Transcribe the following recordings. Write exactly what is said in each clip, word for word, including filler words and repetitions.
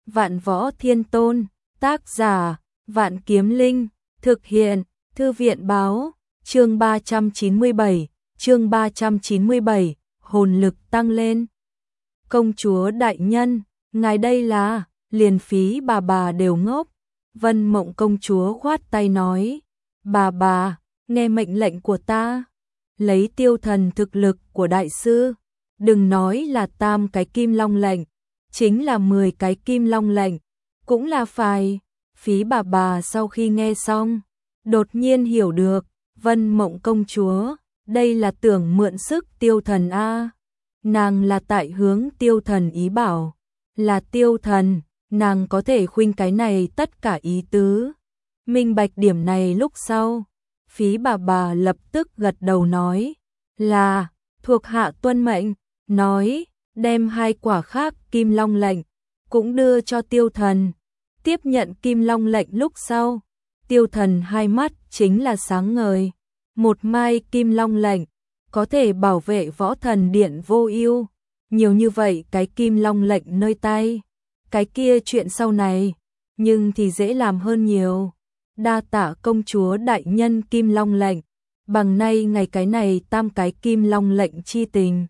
Vạn Võ Thiên Tôn, tác giả, Vạn Kiếm Linh, thực hiện, Thư viện báo, chương ba trăm chín mươi bảy, chương ba trăm chín mươi bảy, hồn lực tăng lên. Công chúa đại nhân, ngài đây là, liền Phí bà bà đều ngốc. Vân Mộng công chúa khoát tay nói, bà bà, nghe mệnh lệnh của ta, lấy tiêu thần thực lực của đại sư, đừng nói là tam cái kim long lệnh, chính là mười cái kim long lệnh, cũng là phải. Phí bà bà sau khi nghe xong, đột nhiên hiểu được, Vân Mộng công chúa, đây là tưởng mượn sức tiêu thần a. Nàng là tại hướng tiêu thần ý bảo, là tiêu thần, nàng có thể khuynh cái này tất cả ý tứ. Minh bạch điểm này lúc sau, Phí bà bà lập tức gật đầu nói, là, thuộc hạ tuân mệnh, nói, đem hai quả khác kim long lệnh, cũng đưa cho tiêu thần. Tiếp nhận kim long lệnh lúc sau, tiêu thần hai mắt chính là sáng ngời. Một mai kim long lệnh, có thể bảo vệ võ thần điện vô ưu. Nhiều như vậy cái kim long lệnh nơi tay, cái kia chuyện sau này, nhưng thì dễ làm hơn nhiều. Đa tạ công chúa đại nhân kim long lệnh, bằng nay ngày cái này tam cái kim long lệnh chi tình.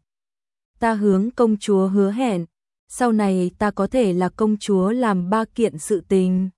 Ta hướng công chúa hứa hẹn, sau này ta có thể là công chúa làm ba kiện sự tình.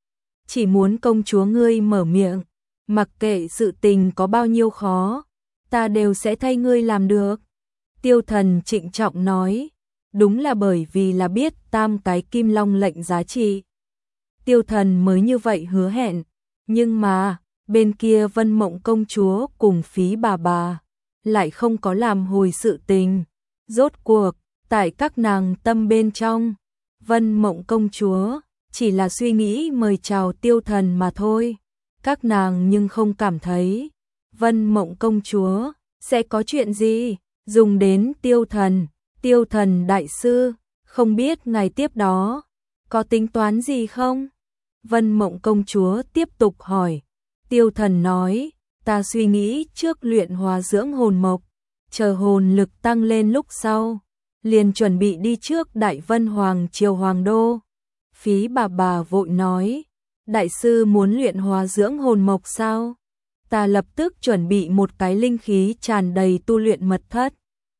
Chỉ muốn công chúa ngươi mở miệng, mặc kệ sự tình có bao nhiêu khó, ta đều sẽ thay ngươi làm được. Tiêu thần trịnh trọng nói, đúng là bởi vì là biết tam cái kim long lệnh giá trị. Tiêu thần mới như vậy hứa hẹn, nhưng mà, bên kia Vân Mộng công chúa cùng Phí bà bà, lại không có làm hồi sự tình. Rốt cuộc, tại các nàng tâm bên trong, Vân Mộng công chúa chỉ là suy nghĩ mời chào tiêu thần mà thôi. Các nàng nhưng không cảm thấy Vân Mộng công chúa sẽ có chuyện gì dùng đến tiêu thần. Tiêu thần đại sư, không biết ngày tiếp đó có tính toán gì không? Vân Mộng công chúa tiếp tục hỏi. Tiêu thần nói, ta suy nghĩ trước luyện hóa dưỡng hồn mộc, chờ hồn lực tăng lên lúc sau, liền chuẩn bị đi trước Đại Vân Hoàng triều Hoàng đô. Phí bà bà vội nói, đại sư muốn luyện hóa dưỡng hồn mộc sao? Ta lập tức chuẩn bị một cái linh khí tràn đầy tu luyện mật thất.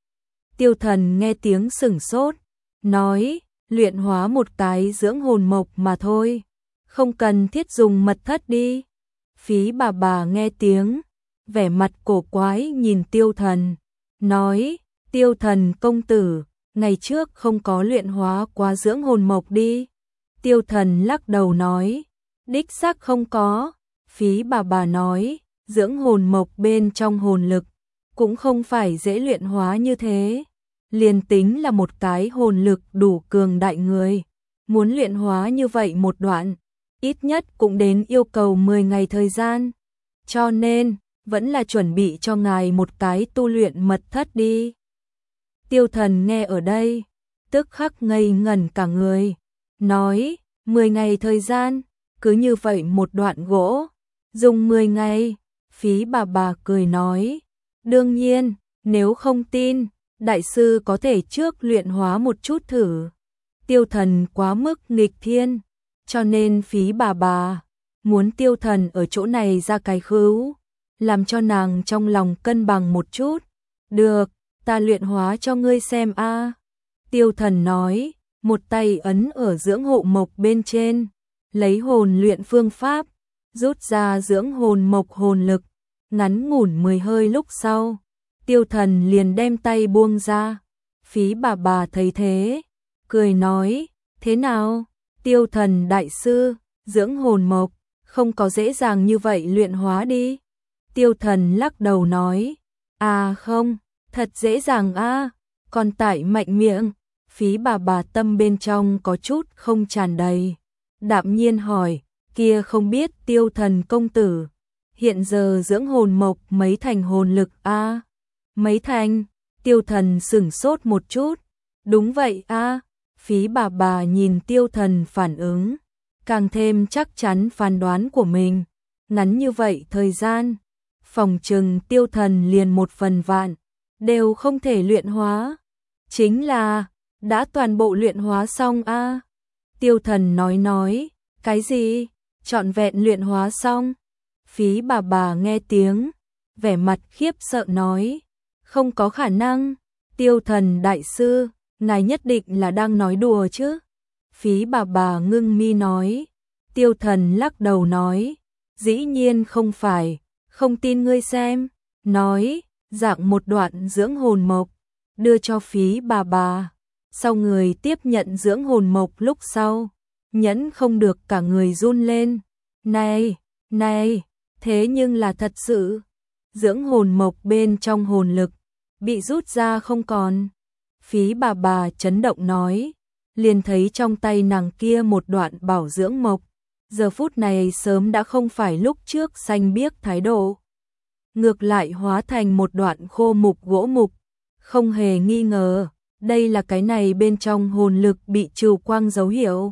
Tiêu thần nghe tiếng sửng sốt, nói, luyện hóa một cái dưỡng hồn mộc mà thôi, không cần thiết dùng mật thất đi. Phí bà bà nghe tiếng, vẻ mặt cổ quái nhìn tiêu thần, nói, tiêu thần công tử, ngày trước không có luyện hóa quá dưỡng hồn mộc đi. Tiêu thần lắc đầu nói, đích xác không có. Phí bà bà nói, dưỡng hồn mộc bên trong hồn lực, cũng không phải dễ luyện hóa như thế. Liền tính là một cái hồn lực đủ cường đại người, muốn luyện hóa như vậy một đoạn, ít nhất cũng đến yêu cầu mười ngày thời gian. Cho nên, vẫn là chuẩn bị cho ngài một cái tu luyện mật thất đi. Tiêu thần nghe ở đây, tức khắc ngây ngẩn cả người, nói, mười ngày thời gian, cứ như vậy một đoạn gỗ, dùng mười ngày. Phí bà bà cười nói, đương nhiên, nếu không tin, đại sư có thể trước luyện hóa một chút thử. Tiêu thần quá mức nghịch thiên, cho nên Phí bà bà muốn tiêu thần ở chỗ này ra cái khứu, làm cho nàng trong lòng cân bằng một chút. Được, ta luyện hóa cho ngươi xem a. Tiêu thần nói, một tay ấn ở dưỡng hộ mộc bên trên, lấy hồn luyện phương pháp, rút ra dưỡng hồn mộc hồn lực, ngắn ngủn mười hơi lúc sau, tiêu thần liền đem tay buông ra. Phí bà bà thấy thế, cười nói, thế nào, tiêu thần đại sư, dưỡng hồn mộc, không có dễ dàng như vậy luyện hóa đi. Tiêu thần lắc đầu nói, à không, thật dễ dàng a, còn tại mạnh miệng. Phí bà bà tâm bên trong có chút không tràn đầy, đạm nhiên hỏi, kia không biết tiêu thần công tử, hiện giờ dưỡng hồn mộc mấy thành hồn lực a? Mấy thành? Tiêu thần sửng sốt một chút, đúng vậy a. Phí bà bà nhìn tiêu thần phản ứng, càng thêm chắc chắn phán đoán của mình. Ngắn như vậy thời gian, phòng trừng tiêu thần liền một phần vạn, đều không thể luyện hóa. Chính là, đã toàn bộ luyện hóa xong a. Tiêu Thần nói nói, cái gì? Trọn vẹn luyện hóa xong? Phí bà bà nghe tiếng, vẻ mặt khiếp sợ nói, không có khả năng. Tiêu Thần đại sư, ngài nhất định là đang nói đùa chứ? Phí bà bà ngưng mi nói. Tiêu Thần lắc đầu nói, dĩ nhiên không phải, không tin ngươi xem. Nói, dạng một đoạn dưỡng hồn mộc, đưa cho phí bà bà. Sau người tiếp nhận dưỡng hồn mộc lúc sau, nhẫn không được cả người run lên. Này, này, thế nhưng là thật sự. Dưỡng hồn mộc bên trong hồn lực, bị rút ra không còn. Phí bà bà chấn động nói, liền thấy trong tay nàng kia một đoạn bảo dưỡng mộc. Giờ phút này sớm đã không phải lúc trước xanh biếc thái độ. Ngược lại hóa thành một đoạn khô mục gỗ mục. Không hề nghi ngờ, đây là cái này bên trong hồn lực bị trừ quang dấu hiệu.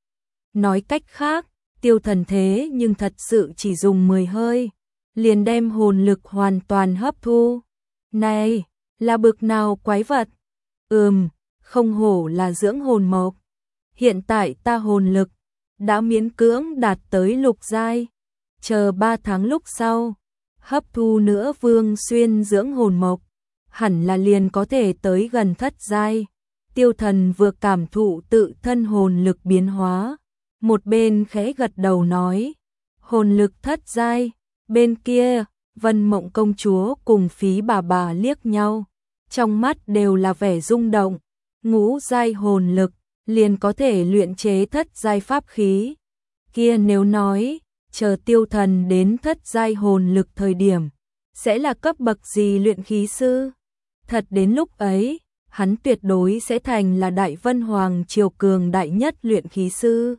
Nói cách khác, Tiêu Thần thế nhưng thật sự chỉ dùng mười hơi, liền đem hồn lực hoàn toàn hấp thu. Này, là bực nào quái vật? Ừm, không hổ là dưỡng hồn mộc. Hiện tại ta hồn lực đã miễn cưỡng đạt tới lục giai, chờ ba tháng lúc sau, hấp thu nữa Vương Xuyên dưỡng hồn mộc, hẳn là liền có thể tới gần thất giai. Tiêu Thần vừa cảm thụ tự thân hồn lực biến hóa, một bên khẽ gật đầu nói, hồn lực thất giai. Bên kia, Vân Mộng công chúa cùng Phí bà bà liếc nhau, trong mắt đều là vẻ rung động. Ngũ giai hồn lực liền có thể luyện chế thất giai pháp khí. Kia nếu nói, chờ Tiêu Thần đến thất giai hồn lực thời điểm, sẽ là cấp bậc gì luyện khí sư? Thật đến lúc ấy, hắn tuyệt đối sẽ thành là Đại Vân Hoàng triều cường đại nhất luyện khí sư.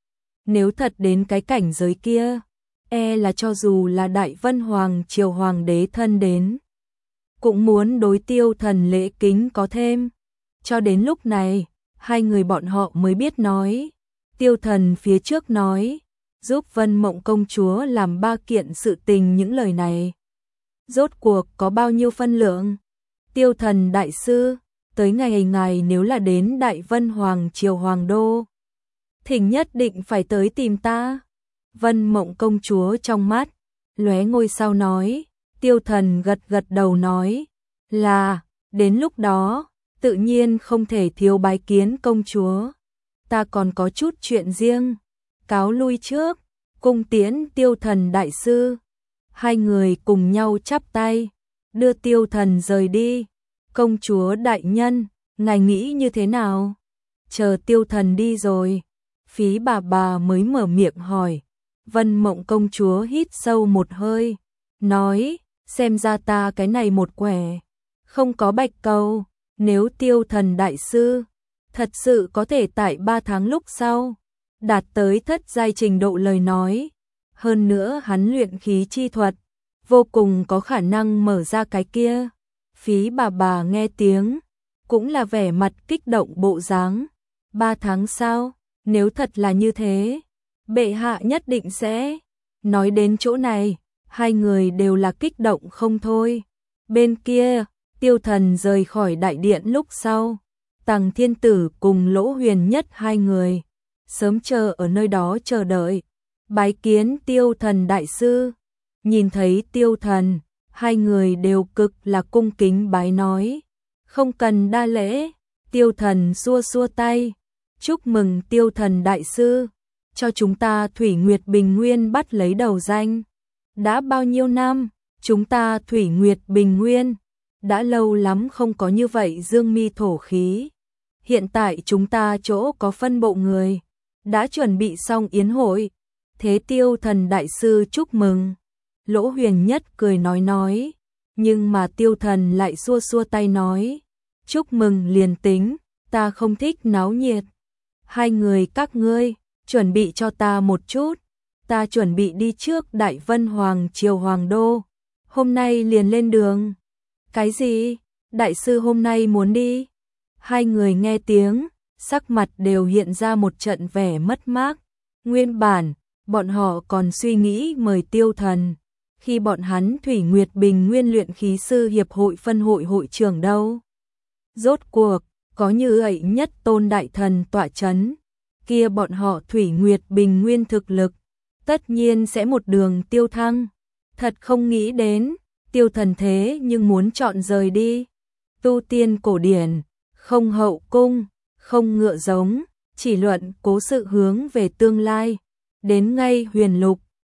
Nếu thật đến cái cảnh giới kia, e là cho dù là Đại Vân Hoàng triều hoàng đế thân đến, cũng muốn đối Tiêu Thần lễ kính có thêm. Cho đến lúc này, hai người bọn họ mới biết nói. Tiêu Thần phía trước nói, giúp Vân Mộng công chúa làm ba kiện sự tình, những lời này rốt cuộc có bao nhiêu phân lượng? Tiêu Thần đại sư, tới ngày ngài nếu là đến Đại Vân Hoàng triều hoàng đô, thỉnh nhất định phải tới tìm ta. Vân Mộng công chúa trong mắt lóe ngôi sao nói. Tiêu Thần gật gật đầu nói, là, đến lúc đó tự nhiên không thể thiếu bái kiến công chúa. Ta còn có chút chuyện riêng, cáo lui trước, cung tiễn Tiêu Thần đại sư. Hai người cùng nhau chắp tay, đưa Tiêu Thần rời đi. Công chúa đại nhân, ngài nghĩ như thế nào? Chờ Tiêu Thần đi rồi, Phí bà bà mới mở miệng hỏi. Vân Mộng công chúa hít sâu một hơi, nói, xem ra ta cái này một quẻ, không có bạch cầu. Nếu Tiêu Thần đại sư thật sự có thể tại ba tháng lúc sau đạt tới thất giai trình độ lời nói, hơn nữa hắn luyện khí chi thuật vô cùng có khả năng mở ra cái kia. Phí bà bà nghe tiếng, cũng là vẻ mặt kích động bộ dáng. Ba tháng sau, nếu thật là như thế, bệ hạ nhất định sẽ. Nói đến chỗ này, hai người đều là kích động không thôi. Bên kia, Tiêu Thần rời khỏi đại điện lúc sau, Tằng Thiên Tử cùng Lỗ Huyền Nhất hai người sớm chờ ở nơi đó chờ đợi, bái kiến Tiêu Thần đại sư. Nhìn thấy Tiêu Thần, hai người đều cực là cung kính bái nói, không cần đa lễ. Tiêu Thần xua xua tay, chúc mừng Tiêu Thần đại sư, cho chúng ta Thủy Nguyệt Bình Nguyên bắt lấy đầu danh. Đã bao nhiêu năm, chúng ta Thủy Nguyệt Bình Nguyên đã lâu lắm không có như vậy dương mi thổ khí. Hiện tại chúng ta chỗ có phân bộ người đã chuẩn bị xong yến hội, thế Tiêu Thần đại sư chúc mừng. Lỗ Huyền Nhất cười nói nói, nhưng mà Tiêu Thần lại xua xua tay nói, chúc mừng liền tính, ta không thích náo nhiệt. Hai người các ngươi chuẩn bị cho ta một chút, ta chuẩn bị đi trước Đại Vân Hoàng triều hoàng đô, hôm nay liền lên đường. Cái gì? Đại sư hôm nay muốn đi? Hai người nghe tiếng, sắc mặt đều hiện ra một trận vẻ mất mát. Nguyên bản, bọn họ còn suy nghĩ mời Tiêu Thần, khi bọn hắn Thủy Nguyệt Bình Nguyên luyện khí sư hiệp hội phân hội hội trưởng đâu. Rốt cuộc, có như vậy nhất tôn đại thần tọa chấn, kia bọn họ Thủy Nguyệt Bình Nguyên thực lực, tất nhiên sẽ một đường tiêu thăng. Thật không nghĩ đến, Tiêu Thần thế nhưng muốn chọn rời đi. Tu tiên cổ điển, không hậu cung, không ngựa giống, chỉ luận cố sự hướng về tương lai. Đến ngay Huyền Lục,